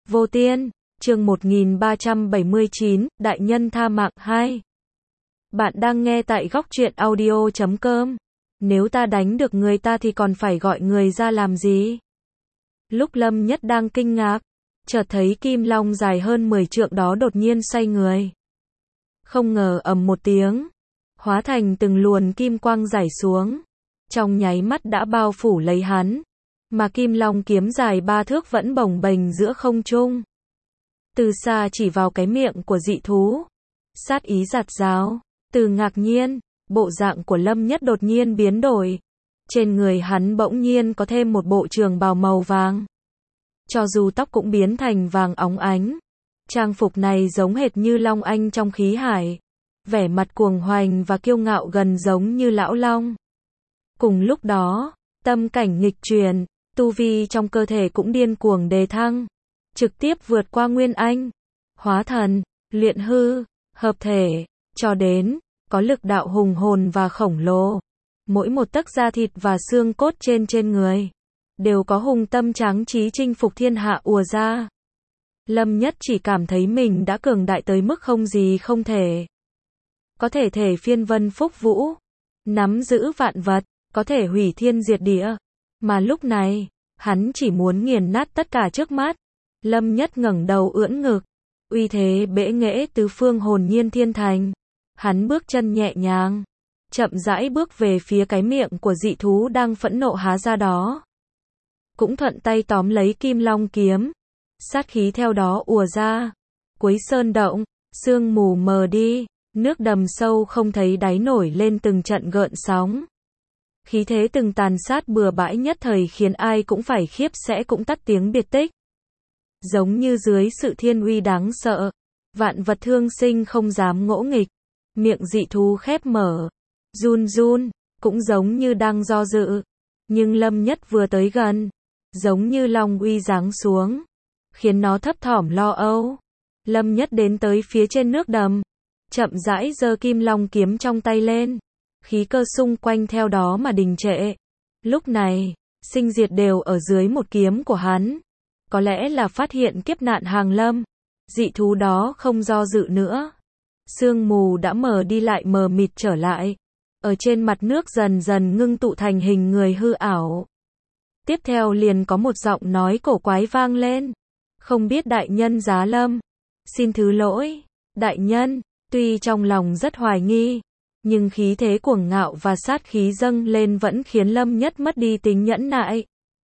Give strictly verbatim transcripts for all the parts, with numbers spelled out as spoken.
Vô Tiên, chương một nghìn ba trăm bảy mươi chín, Đại Nhân Tha Mạng hai. Bạn đang nghe tại góc truyện audio chấm com. Nếu ta đánh được người ta thì còn phải gọi người ra làm gì? Lúc Lâm Nhất đang kinh ngạc, chợt thấy kim long dài hơn mười trượng đó đột nhiên xoay người. Không ngờ ầm một tiếng, hóa thành từng luồn kim quang rải xuống, trong nháy mắt đã bao phủ lấy hắn, mà kim long kiếm dài ba thước vẫn bồng bềnh giữa không trung. Từ xa chỉ vào cái miệng của dị thú, sát ý giạt rào. Từ ngạc nhiên, bộ dạng của Lâm Nhất đột nhiên biến đổi. Trên người hắn bỗng nhiên có thêm một bộ trường bào màu vàng. Cho dù tóc cũng biến thành vàng óng ánh. Trang phục này giống hệt như Long Anh trong khí hải. Vẻ mặt cuồng hoành và kiêu ngạo gần giống như lão long. Cùng lúc đó, tâm cảnh nghịch truyền, tu vi trong cơ thể cũng điên cuồng đề thăng. Trực tiếp vượt qua Nguyên Anh, hóa thần, luyện hư, hợp thể, cho đến có lực đạo hùng hồn và khổng lồ. Mỗi một tấc da thịt và xương cốt trên trên người đều có hùng tâm tráng trí chinh phục thiên hạ ùa ra. Lâm Nhất chỉ cảm thấy mình đã cường đại tới mức không gì không thể. Có thể thể phiên vân phúc vũ, nắm giữ vạn vật, có thể hủy thiên diệt địa. Mà lúc này, hắn chỉ muốn nghiền nát tất cả trước mắt. Lâm Nhất ngẩng đầu ưỡn ngực, uy thế bẽ nghễ tứ phương hồn nhiên thiên thành. Hắn bước chân nhẹ nhàng, chậm rãi bước về phía cái miệng của dị thú đang phẫn nộ há ra đó. Cũng thuận tay tóm lấy kim long kiếm, sát khí theo đó ùa ra. Cuối sơn động, sương mù mờ đi, nước đầm sâu không thấy đáy nổi lên từng trận gợn sóng. Khí thế từng tàn sát bừa bãi nhất thời khiến ai cũng phải khiếp sẽ cũng tắt tiếng biệt tích. Giống như dưới sự thiên uy đáng sợ, vạn vật thương sinh không dám ngỗ nghịch. Miệng dị thú khép mở, run run, cũng giống như đang do dự. Nhưng Lâm Nhất vừa tới gần, giống như long uy giáng xuống, khiến nó thấp thỏm lo âu. Lâm Nhất đến tới phía trên nước đầm, chậm rãi giơ kim long kiếm trong tay lên. Khí cơ xung quanh theo đó mà đình trệ. Lúc này, sinh diệt đều ở dưới một kiếm của hắn. Có lẽ là phát hiện kiếp nạn hàng lâm, dị thú đó không do dự nữa. Sương mù đã mờ đi lại mờ mịt trở lại. Ở trên mặt nước dần dần ngưng tụ thành hình người hư ảo. Tiếp theo liền có một giọng nói cổ quái vang lên. Không biết đại nhân giá lâm. Xin thứ lỗi, đại nhân. Tuy trong lòng rất hoài nghi, nhưng khí thế cuồng ngạo và sát khí dâng lên vẫn khiến Lâm Nhất mất đi tính nhẫn nại.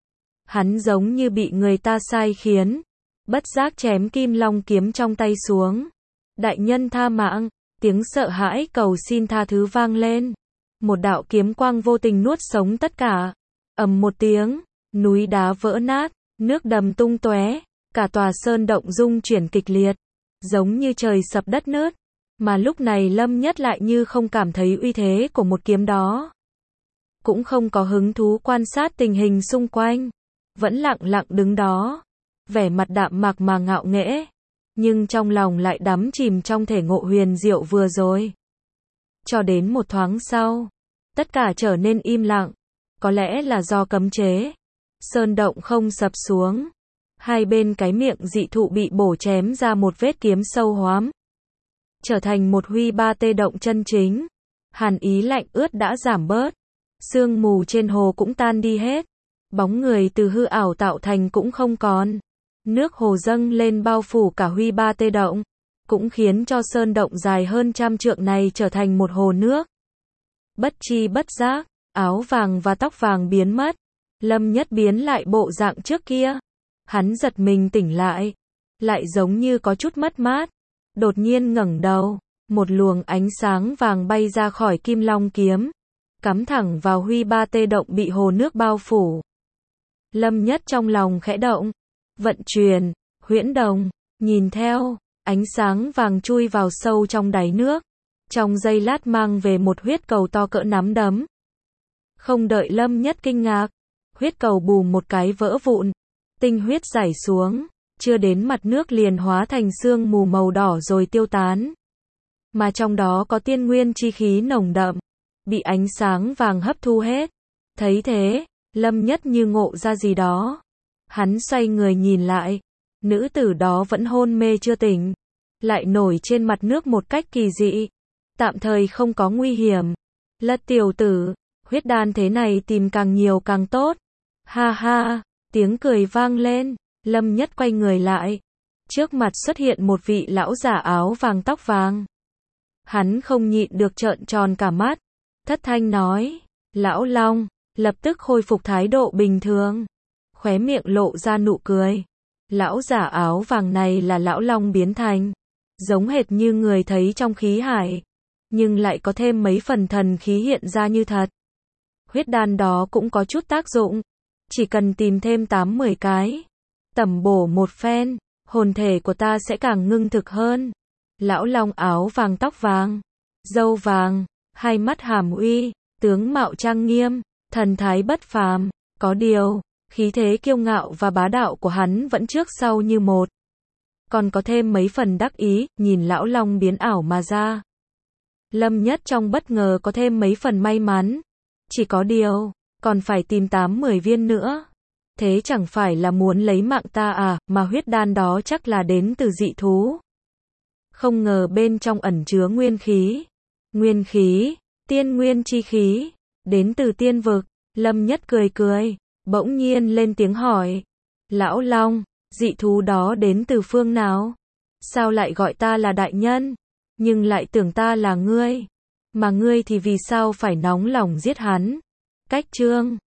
Hắn giống như bị người ta sai khiến, bất giác chém kim long kiếm trong tay xuống. Đại nhân tha mạng, tiếng sợ hãi cầu xin tha thứ vang lên. Một đạo kiếm quang vô tình nuốt sống tất cả. Ầm một tiếng, núi đá vỡ nát, nước đầm tung tóe, cả tòa sơn động rung chuyển kịch liệt, giống như trời sập đất nứt. Mà lúc này Lâm Nhất lại như không cảm thấy uy thế của một kiếm đó. Cũng không có hứng thú quan sát tình hình xung quanh. Vẫn lặng lặng đứng đó, vẻ mặt đạm mạc mà ngạo nghễ, nhưng trong lòng lại đắm chìm trong thể ngộ huyền diệu vừa rồi. Cho đến một thoáng sau, tất cả trở nên im lặng, có lẽ là do cấm chế. Sơn động không sập xuống, hai bên cái miệng dị thụ bị bổ chém ra một vết kiếm sâu hoắm, trở thành một huy ba tê động chân chính. Hàn ý lạnh ướt đã giảm bớt, sương mù trên hồ cũng tan đi hết. Bóng người từ hư ảo tạo thành cũng không còn. Nước hồ dâng lên bao phủ cả huy ba tê động, cũng khiến cho sơn động dài hơn trăm trượng này trở thành một hồ nước. Bất chi bất giác, áo vàng và tóc vàng biến mất. Lâm Nhất biến lại bộ dạng trước kia. Hắn giật mình tỉnh lại, lại giống như có chút mất mát. Đột nhiên ngẩng đầu, một luồng ánh sáng vàng bay ra khỏi kim long kiếm, cắm thẳng vào huy ba tê động bị hồ nước bao phủ. Lâm Nhất trong lòng khẽ động, vận chuyển, huyễn đồng, nhìn theo, ánh sáng vàng chui vào sâu trong đáy nước, trong giây lát mang về một huyết cầu to cỡ nắm đấm. Không đợi Lâm Nhất kinh ngạc, huyết cầu bùm một cái vỡ vụn, tinh huyết rải xuống, chưa đến mặt nước liền hóa thành sương mù màu đỏ rồi tiêu tán. Mà trong đó có tiên nguyên chi khí nồng đậm, bị ánh sáng vàng hấp thu hết. Thấy thế, Lâm Nhất như ngộ ra gì đó. Hắn xoay người nhìn lại, Nữ tử đó vẫn hôn mê chưa tỉnh, lại nổi trên mặt nước một cách kỳ dị. Tạm thời không có nguy hiểm. Lật tiểu tử, huyết đan thế này tìm càng nhiều càng tốt. Ha ha, tiếng cười vang lên, Lâm Nhất quay người lại. Trước mặt xuất hiện một vị lão giả áo vàng tóc vàng. Hắn không nhịn được trợn tròn cả mắt. Thất thanh nói, Lão Long, lập tức khôi phục thái độ bình thường. Khóe miệng lộ ra nụ cười. Lão giả áo vàng này là Lão Long biến thành. Giống hệt như người thấy trong khí hải. Nhưng lại có thêm mấy phần thần khí hiện ra như thật. Huyết đan đó cũng có chút tác dụng. Chỉ cần tìm thêm tám mười cái. Tẩm bổ một phen, hồn thể của ta sẽ càng ngưng thực hơn. Lão Long áo vàng tóc vàng, râu vàng, hai mắt hàm uy, tướng mạo trang nghiêm, thần thái bất phàm. Có điều, khí thế kiêu ngạo và bá đạo của hắn vẫn trước sau như một. Còn có thêm mấy phần đắc ý, nhìn Lão Long biến ảo mà ra. Lâm Nhất trong bất ngờ có thêm mấy phần may mắn. Chỉ có điều, còn phải tìm tám mười viên nữa. Thế chẳng phải là muốn lấy mạng ta à, mà huyết đan đó chắc là đến từ dị thú. Không ngờ bên trong ẩn chứa nguyên khí. Nguyên khí, tiên nguyên chi khí, đến từ tiên vực. Lâm Nhất cười cười, bỗng nhiên lên tiếng hỏi. Lão Long, dị thú đó đến từ phương nào? Sao lại gọi ta là đại nhân? Nhưng lại tưởng ta là ngươi. Mà ngươi thì vì sao phải nóng lòng giết hắn? Cách chương